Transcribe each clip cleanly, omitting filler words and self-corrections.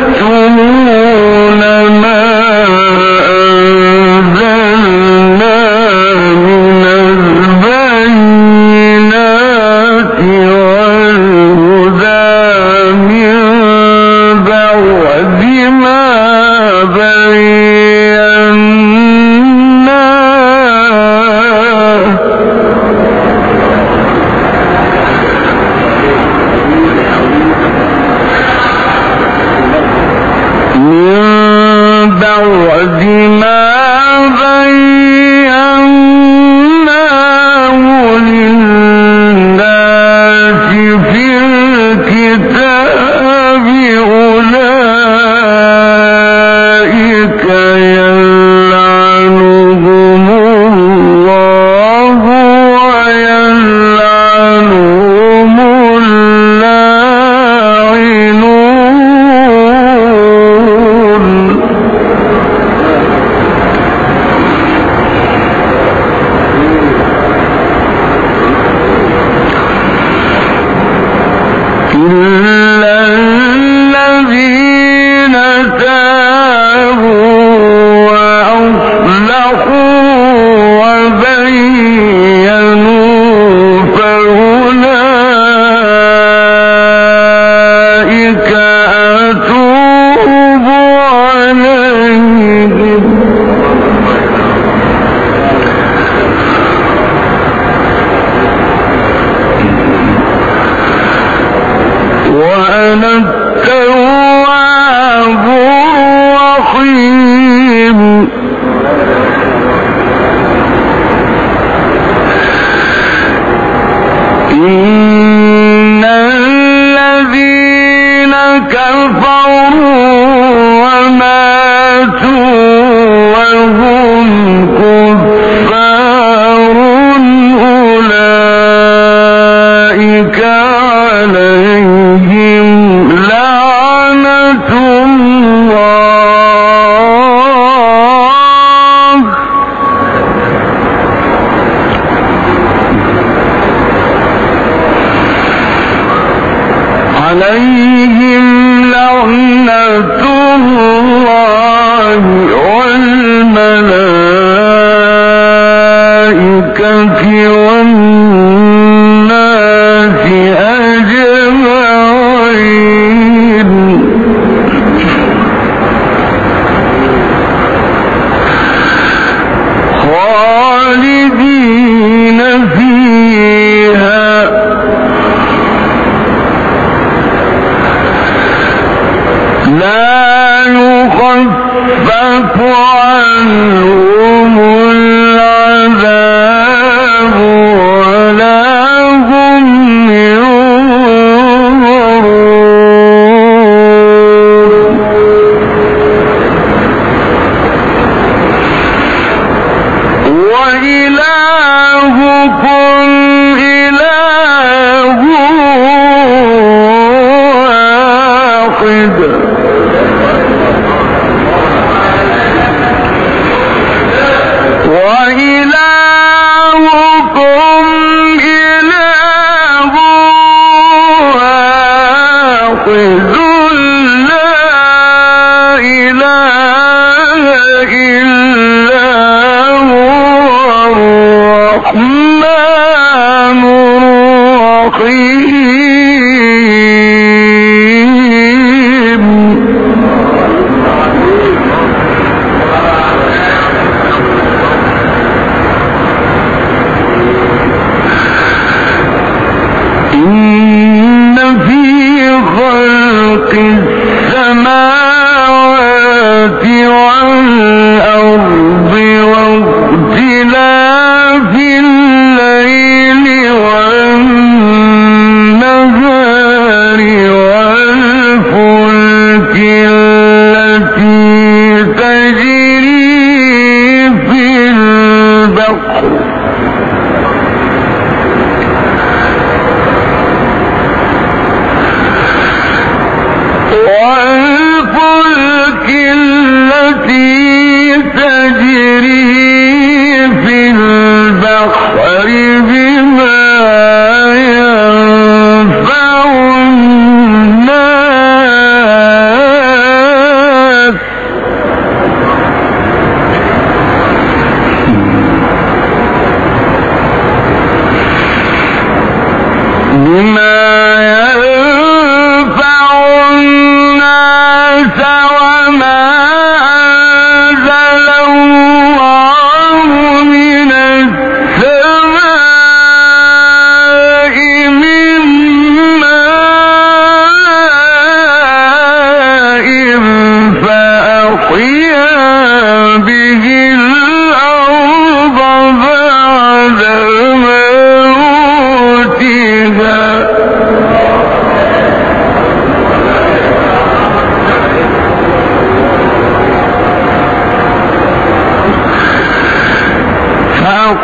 الرحيم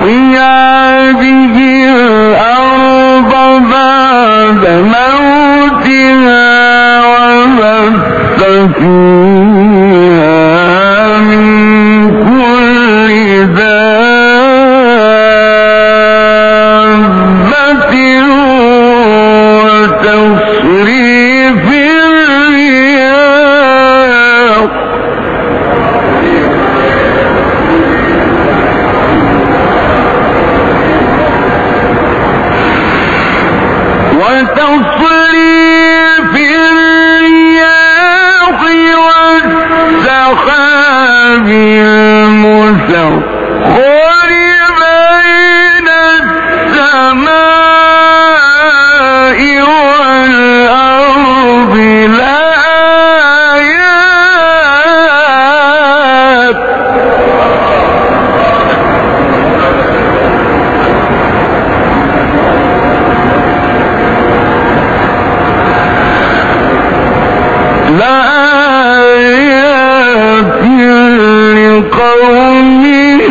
أحيا به الأرض بعد موتها وبث فيها من كل دابة وتصريف الرياح والسحاب المسخر بين السماء والأرض لآيات لقوم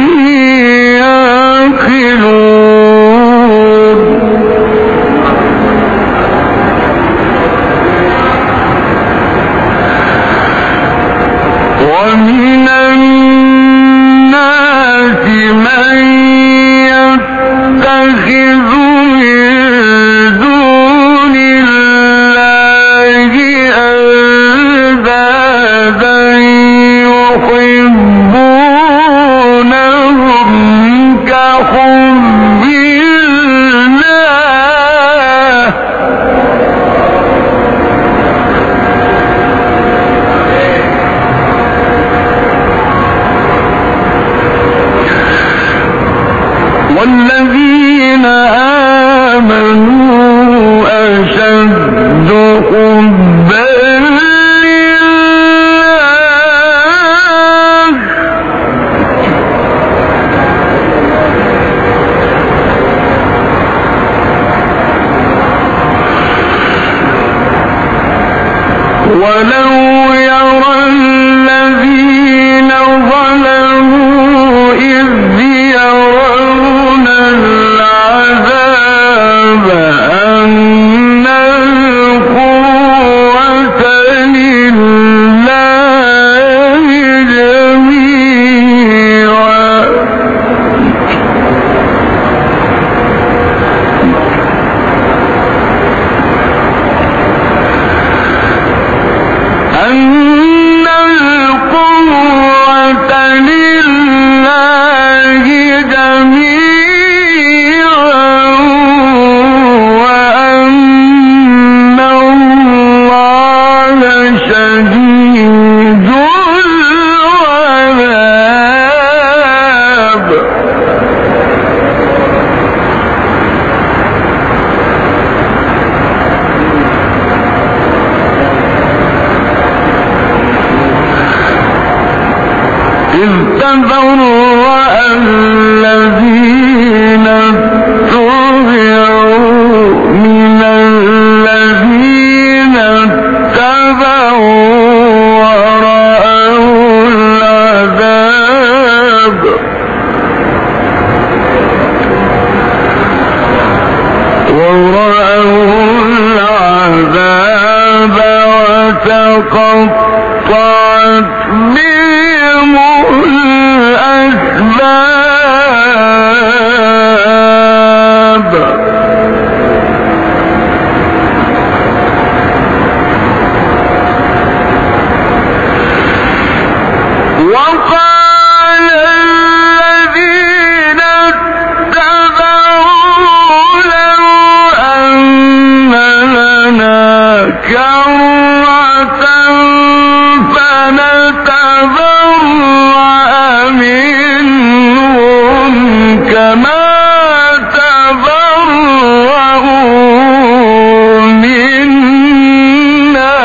يعقلون ومن الناس من يتخذ من دون الله أندادا يحبونهم كحب الله والذين آمنوا أشد حبا لله ولو يرى الذين ظلموا إذ يرون العذاب أن القوة لله جميعا أن القوة لله جميعا وأن الله شديد العذاب إذ تبرأ الذين اتبعوا من الذين اتبعوا ورأوا العذاب وتقطعت بهم الأسباب وقال الذين اتبعوا لو أن لنا كرة فنتبرأ منهم كما تبرأوا منا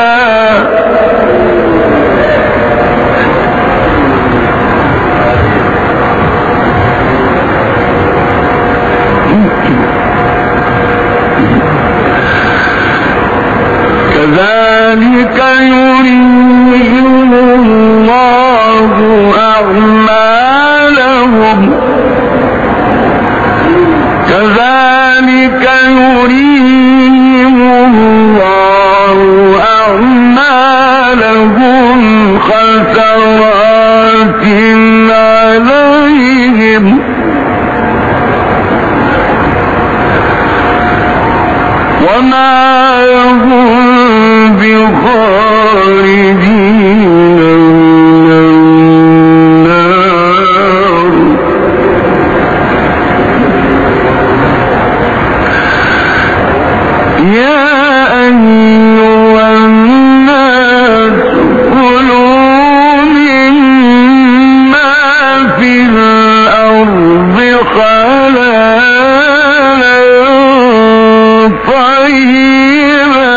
خسرات عليهم وما هم بخارجين من النار يا أيها الناس كلوا مما في الأرض حلالا طيبا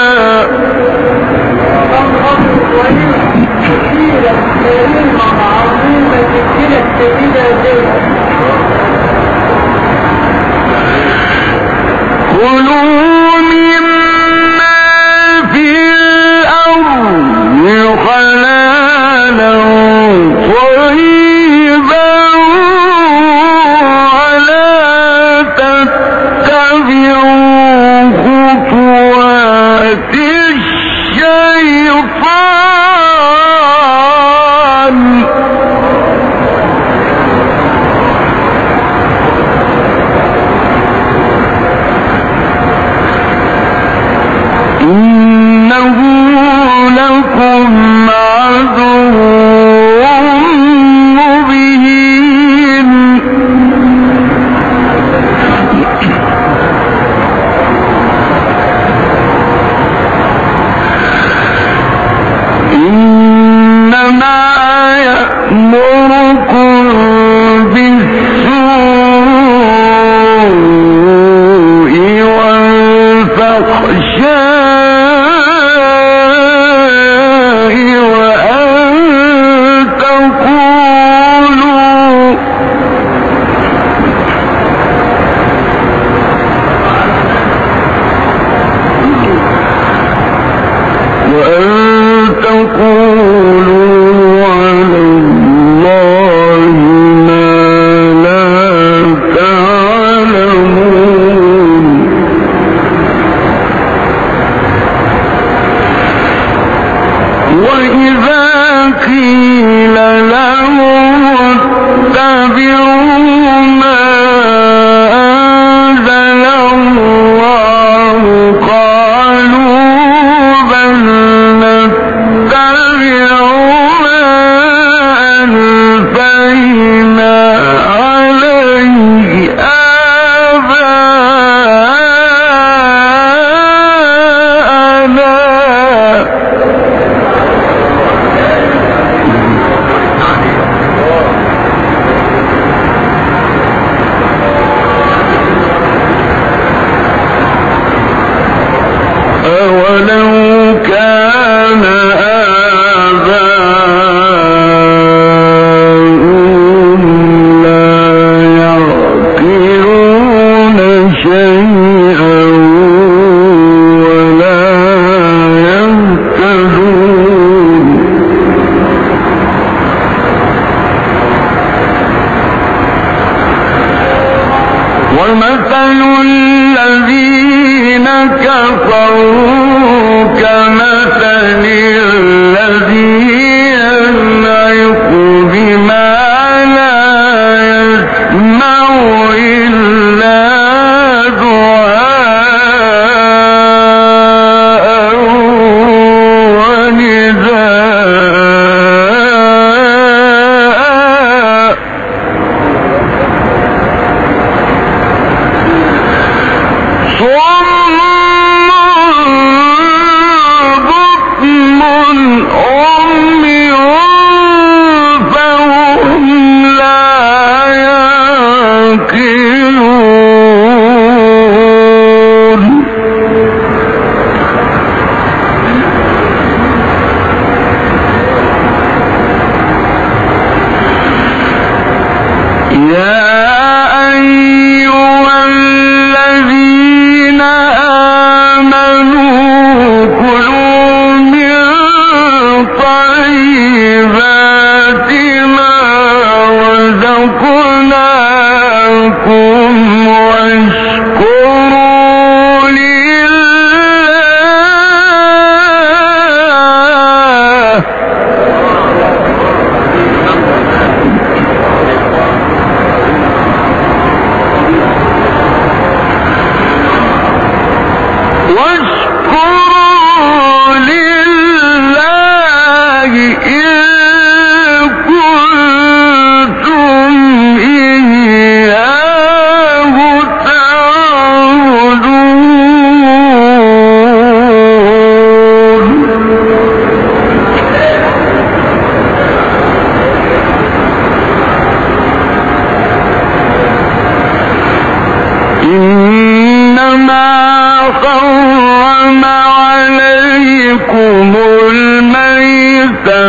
كلوا مما في الأرض حلالا طيبا ولا تتبعوا خطوات الشيطان إنه لكم عدو مبين إنما يأمركم بالسوء والفحشاء وأن تقولوا على الله ما لا تعلمون وإذا قيل لهم اتبعوا ما أنزل الله قالوا بل نتبع ما ألفينا عليه آباءنا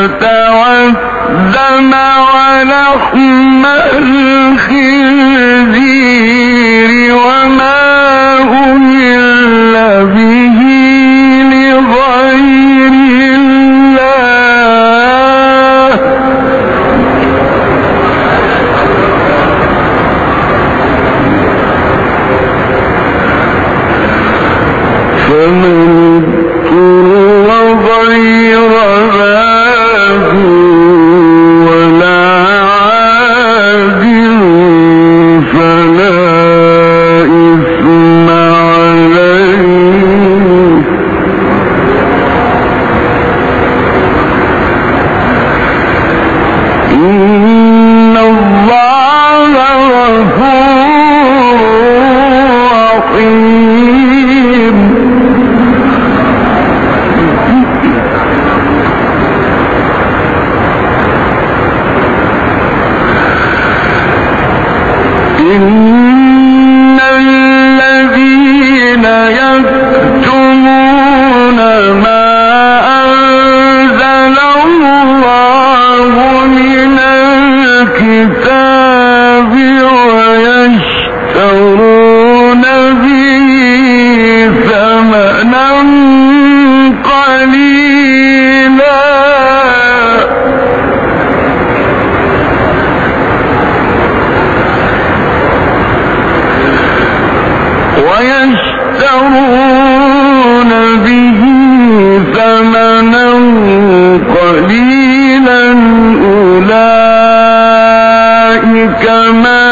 والدم ولحم الخنزير وما أهل به لغير الله فمن اضطر غير باغ ولا عاد فلا إثم عليه إن الله غفور رحيم إن الذين يكتمون ما أنزل الله من الكتاب ويشترون به ثمنا قليلا أولئك ما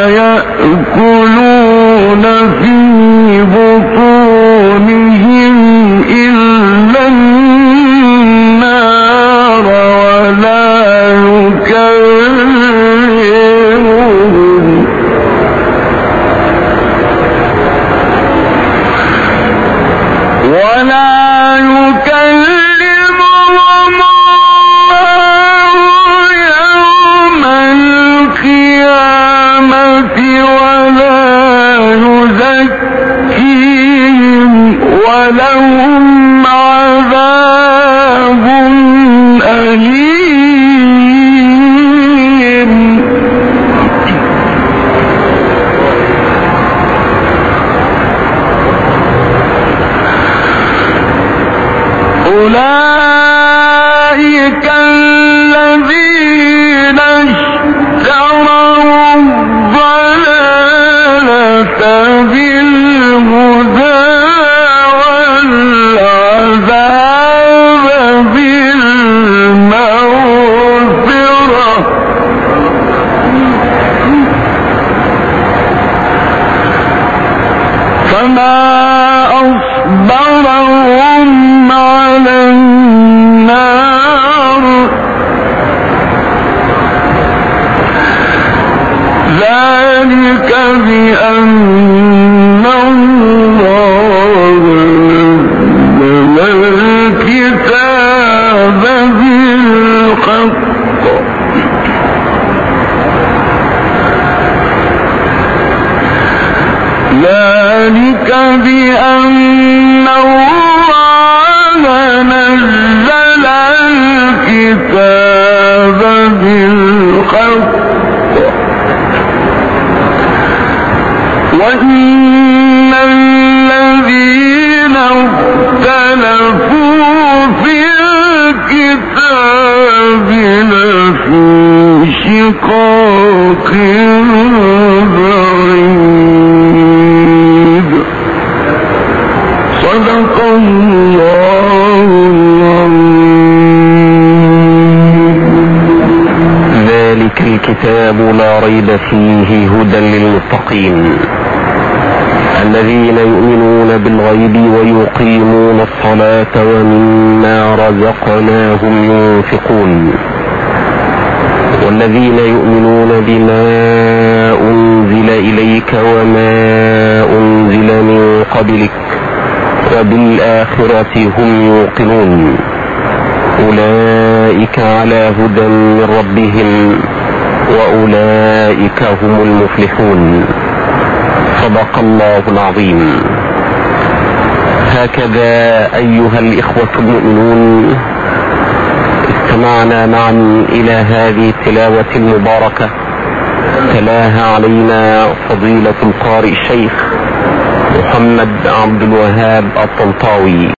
يأكلون في بطونهم إلا النار ولا يكلمهم يوم القيامة ولا يزكيهم ولهم عذاب أليم أولئك الذين اشتروا الضلالة بالهدى والعذاب بالمغفرة فما أصبرهم على النار ذلك بأن الله نزل الكتاب بالحق ذلك بأن الله نزل الكتاب بالحق وإن الذين اختلفوا في الكتاب لفي شقاق بعيد صدق الله العظيم. ذلك الكتاب لا ريب فيه هدى للمتقين الذين يؤمنون بالغيب ويقيمون الصلاة ومما رزقناهم ينفقون والذين يؤمنون بما أنزل إليك وما أنزل من قبلك وبالآخرة هم يوقنون أولئك على هدى من ربهم وأولئك هم المفلحون. صدق الله العظيم. هكذا أيها الإخوة المؤمنون استمعنا معا إلى هذه التلاوة المباركة تلاها علينا فضيلة القارئ الشيخ محمد عبد الوهاب الطنطاوي.